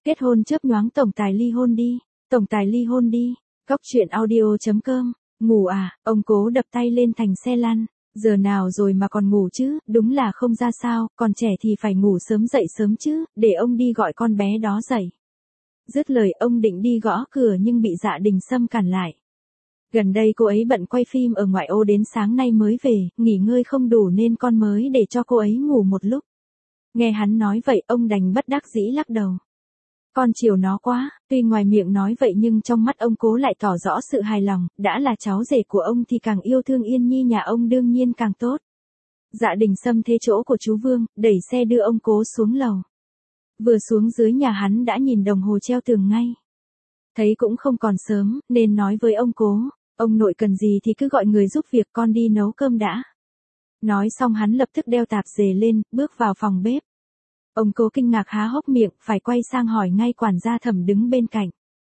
Kết hôn chớp nhoáng tổng tài ly hôn đi. Tổng tài ly hôn đi. Góc truyện audio.com. Ngủ à, ông Cố đập tay lên thành xe lăn. Giờ nào rồi mà còn ngủ chứ, đúng là không ra sao, còn trẻ thì phải ngủ sớm dậy sớm chứ, để ông đi gọi con bé đó dậy. Dứt lời ông định đi gõ cửa nhưng bị Dạ Đình Sâm cản lại. Gần đây cô ấy bận quay phim ở ngoại ô đến sáng nay mới về, nghỉ ngơi không đủ nên con mới để cho cô ấy ngủ một lúc. Nghe hắn nói vậy ông đành bất đắc dĩ lắc đầu. Con chiều nó quá, tuy ngoài miệng nói vậy nhưng trong mắt ông Cố lại tỏ rõ sự hài lòng, đã là cháu rể của ông thì càng yêu thương Yên Nhi nhà ông đương nhiên càng tốt. Dạ Đình Sâm thế chỗ của chú Vương, đẩy xe đưa ông Cố xuống lầu. Vừa xuống dưới nhà hắn đã nhìn đồng hồ treo tường ngay. Thấy cũng không còn sớm, nên nói với ông Cố, ông nội cần gì thì cứ gọi người giúp việc, con đi nấu cơm đã. Nói xong hắn lập tức đeo tạp dề lên, bước vào phòng bếp. Ông Cố kinh ngạc há hốc miệng, phải quay sang hỏi ngay quản gia Thẩm đứng bên cạnh.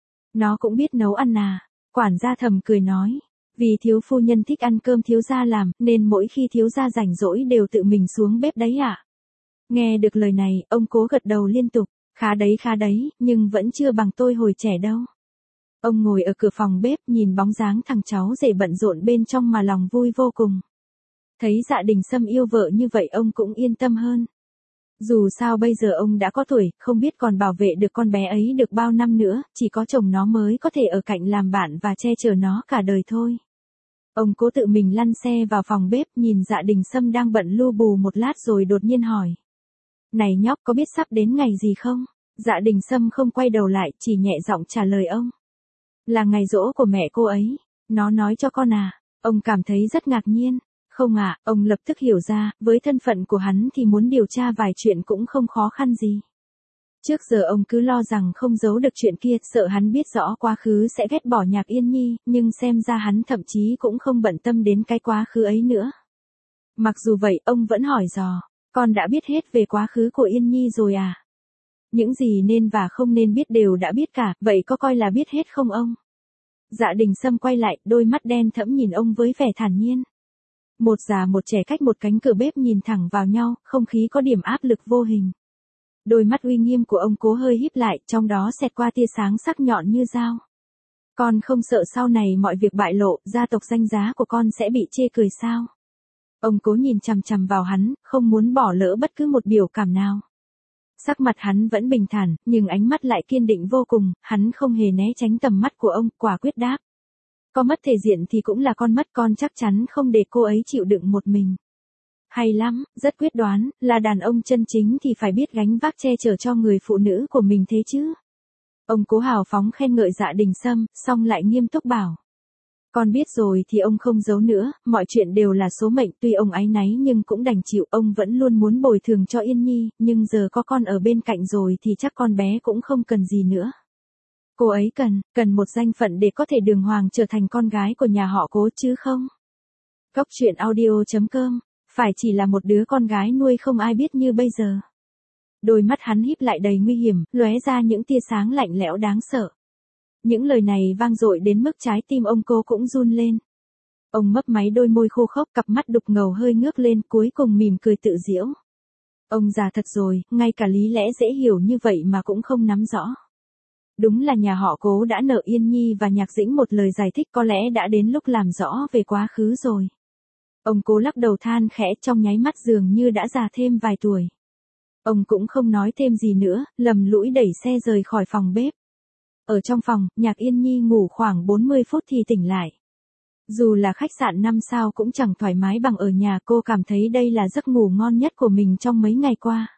Nó cũng biết nấu ăn à? Quản gia Thẩm cười nói, vì thiếu phu nhân thích ăn cơm thiếu gia làm, nên mỗi khi thiếu gia rảnh rỗi đều tự mình xuống bếp đấy ạ. Nghe được lời này, ông Cố gật đầu liên tục, khá đấy, nhưng vẫn chưa bằng tôi hồi trẻ đâu. Ông ngồi ở cửa phòng bếp nhìn bóng dáng thằng cháu rể bận rộn bên trong mà lòng vui vô cùng. Thấy Dạ Đình Sâm yêu vợ như vậy ông cũng yên tâm hơn. Dù sao bây giờ ông đã có tuổi, không biết còn bảo vệ được con bé ấy được bao năm nữa, chỉ có chồng nó mới có thể ở cạnh làm bạn và che chở nó cả đời thôi. Ông Cố tự mình lăn xe vào phòng bếp nhìn Dạ Đình Sâm đang bận lu bù một lát rồi đột nhiên hỏi. Này nhóc, có biết sắp đến ngày gì không? Dạ Đình Sâm không quay đầu lại, chỉ nhẹ giọng trả lời ông. Là ngày giỗ của mẹ cô ấy. Nó nói cho con à? Ông cảm thấy rất ngạc nhiên. Không ạ, ông lập tức hiểu ra, với thân phận của hắn thì muốn điều tra vài chuyện cũng không khó khăn gì. Trước giờ ông cứ lo rằng không giấu được chuyện kia, sợ hắn biết rõ quá khứ sẽ ghét bỏ Nhạc Yên Nhi, nhưng xem ra hắn thậm chí cũng không bận tâm đến cái quá khứ ấy nữa. Mặc dù vậy, ông vẫn hỏi dò, con đã biết hết về quá khứ của Yên Nhi rồi à? Những gì nên và không nên biết đều đã biết cả, vậy có coi là biết hết không ông? Dạ Đình Sâm quay lại, đôi mắt đen thẫm nhìn ông với vẻ thản nhiên. Một già một trẻ cách một cánh cửa bếp nhìn thẳng vào nhau, không khí có điểm áp lực vô hình. Đôi mắt uy nghiêm của ông Cố hơi híp lại, trong đó xẹt qua tia sáng sắc nhọn như dao. Con không sợ sau này mọi việc bại lộ, gia tộc danh giá của con sẽ bị chê cười sao? Ông Cố nhìn chằm chằm vào hắn, không muốn bỏ lỡ bất cứ một biểu cảm nào. Sắc mặt hắn vẫn bình thản, nhưng ánh mắt lại kiên định vô cùng, hắn không hề né tránh tầm mắt của ông, quả quyết đáp. Có mất thể diện thì cũng là con mất, con chắc chắn không để cô ấy chịu đựng một mình. Hay lắm, rất quyết đoán, là đàn ông chân chính thì phải biết gánh vác che chở cho người phụ nữ của mình thế chứ. Ông Cố hào phóng khen ngợi Dạ Đình Sâm, xong lại nghiêm túc bảo. Con biết rồi thì ông không giấu nữa, mọi chuyện đều là số mệnh, tuy ông áy náy nhưng cũng đành chịu, ông vẫn luôn muốn bồi thường cho Yên Nhi, nhưng giờ có con ở bên cạnh rồi thì chắc con bé cũng không cần gì nữa. Cô ấy cần một danh phận để có thể đường hoàng trở thành con gái của nhà họ Cố chứ không? Góc truyện audio.com, phải chỉ là một đứa con gái nuôi không ai biết như bây giờ. Đôi mắt hắn híp lại đầy nguy hiểm, lóe ra những tia sáng lạnh lẽo đáng sợ. Những lời này vang dội đến mức trái tim ông Cố cũng run lên. Ông mấp máy đôi môi khô khốc, cặp mắt đục ngầu hơi ngước lên, cuối cùng mỉm cười tự giễu. Ông già thật rồi, ngay cả lý lẽ dễ hiểu như vậy mà cũng không nắm rõ. Đúng là nhà họ Cố đã nợ Yên Nhi và Nhạc Dĩnh một lời giải thích, có lẽ đã đến lúc làm rõ về quá khứ rồi. Ông Cố lắc đầu than khẽ, trong nháy mắt dường như đã già thêm vài tuổi. Ông cũng không nói thêm gì nữa, lầm lũi đẩy xe rời khỏi phòng bếp. Ở trong phòng, Nhạc Yên Nhi ngủ khoảng 40 phút thì tỉnh lại. Dù là khách sạn 5 sao cũng chẳng thoải mái bằng ở nhà, cô cảm thấy đây là giấc ngủ ngon nhất của mình trong mấy ngày qua.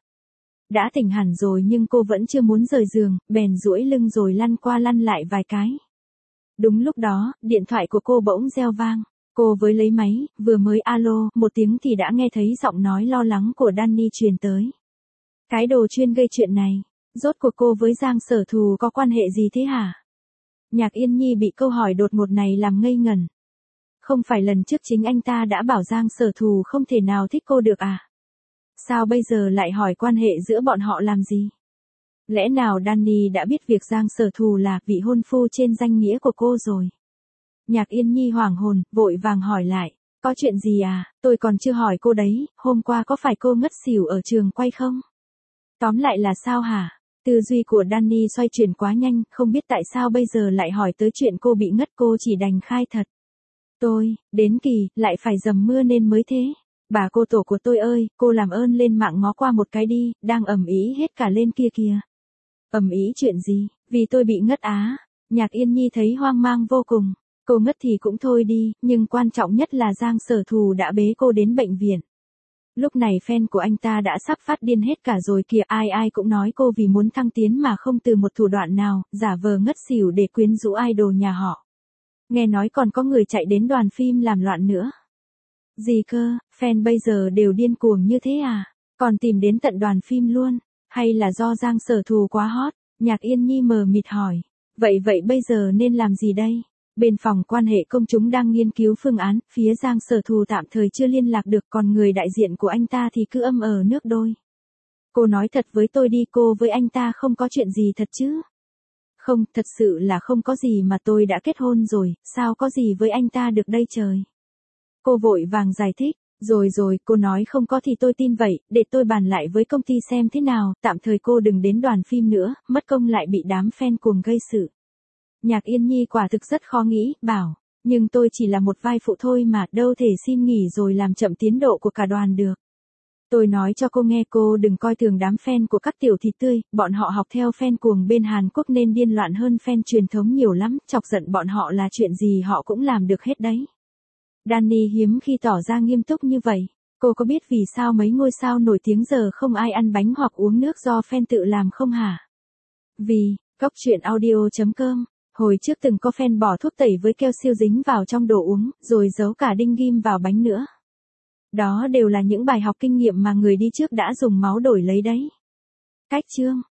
Đã tỉnh hẳn rồi nhưng cô vẫn chưa muốn rời giường, bèn duỗi lưng rồi lăn qua lăn lại vài cái. Đúng lúc đó, điện thoại của cô bỗng reo vang. Cô với lấy máy, vừa mới alo, một tiếng thì đã nghe thấy giọng nói lo lắng của Danny truyền tới. Cái đồ chuyên gây chuyện này, rốt cuộc cô với Giang Sở Thù có quan hệ gì thế hả? Nhạc Yên Nhi bị câu hỏi đột ngột này làm ngây ngẩn. Không phải lần trước chính anh ta đã bảo Giang Sở Thù không thể nào thích cô được à? Sao bây giờ lại hỏi quan hệ giữa bọn họ làm gì? Lẽ nào Danny đã biết việc Giang Sở Thù là vị hôn phu trên danh nghĩa của cô rồi? Nhạc Yên Nhi hoảng hồn, vội vàng hỏi lại. Có chuyện gì à? Tôi còn chưa hỏi cô đấy, hôm qua có phải cô ngất xỉu ở trường quay không? Tóm lại là sao hả? Tư duy của Danny xoay chuyển quá nhanh, không biết tại sao bây giờ lại hỏi tới chuyện cô bị ngất, cô chỉ đành khai thật. Tôi, đến kỳ, lại phải dầm mưa nên mới thế. Bà cô tổ của tôi ơi, cô làm ơn lên mạng ngó qua một cái đi, đang ầm ĩ hết cả lên kia kìa. Ầm ĩ chuyện gì? Vì tôi bị ngất á. Nhạc Yên Nhi thấy hoang mang vô cùng. Cô ngất thì cũng thôi đi, nhưng quan trọng nhất là Giang Sở Thù đã bế cô đến bệnh viện. Lúc này fan của anh ta đã sắp phát điên hết cả rồi kìa, ai ai cũng nói cô vì muốn thăng tiến mà không từ một thủ đoạn nào, giả vờ ngất xỉu để quyến rũ idol nhà họ. Nghe nói còn có người chạy đến đoàn phim làm loạn nữa. Gì cơ, fan bây giờ đều điên cuồng như thế à? Còn tìm đến tận đoàn phim luôn? Hay là do Giang Sở Thù quá hot? Nhạc Yên Nhi mờ mịt hỏi. Vậy bây giờ nên làm gì đây? Bên phòng quan hệ công chúng đang nghiên cứu phương án, phía Giang Sở Thù tạm thời chưa liên lạc được, còn người đại diện của anh ta thì cứ âm ở nước đôi. Cô nói thật với tôi đi, cô với anh ta không có chuyện gì thật chứ? Không, thật sự là không có gì mà, tôi đã kết hôn rồi, sao có gì với anh ta được đây trời? Cô vội vàng giải thích. Rồi, cô nói không có thì tôi tin vậy, để tôi bàn lại với công ty xem thế nào, tạm thời cô đừng đến đoàn phim nữa, mất công lại bị đám fan cuồng gây sự. Nhạc Yên Nhi quả thực rất khó nghĩ, bảo, nhưng tôi chỉ là một vai phụ thôi mà, đâu thể xin nghỉ rồi làm chậm tiến độ của cả đoàn được. Tôi nói cho cô nghe, cô đừng coi thường đám fan của các tiểu thịt tươi, bọn họ học theo fan cuồng bên Hàn Quốc nên điên loạn hơn fan truyền thống nhiều lắm, chọc giận bọn họ là chuyện gì họ cũng làm được hết đấy. Danny hiếm khi tỏ ra nghiêm túc như vậy. Cô có biết vì sao mấy ngôi sao nổi tiếng giờ không ai ăn bánh hoặc uống nước do fan tự làm không hả? Vì, Goctruyện.audio.com, hồi trước từng có fan bỏ thuốc tẩy với keo siêu dính vào trong đồ uống, rồi giấu cả đinh ghim vào bánh nữa. Đó đều là những bài học kinh nghiệm mà người đi trước đã dùng máu đổi lấy đấy. Cách chương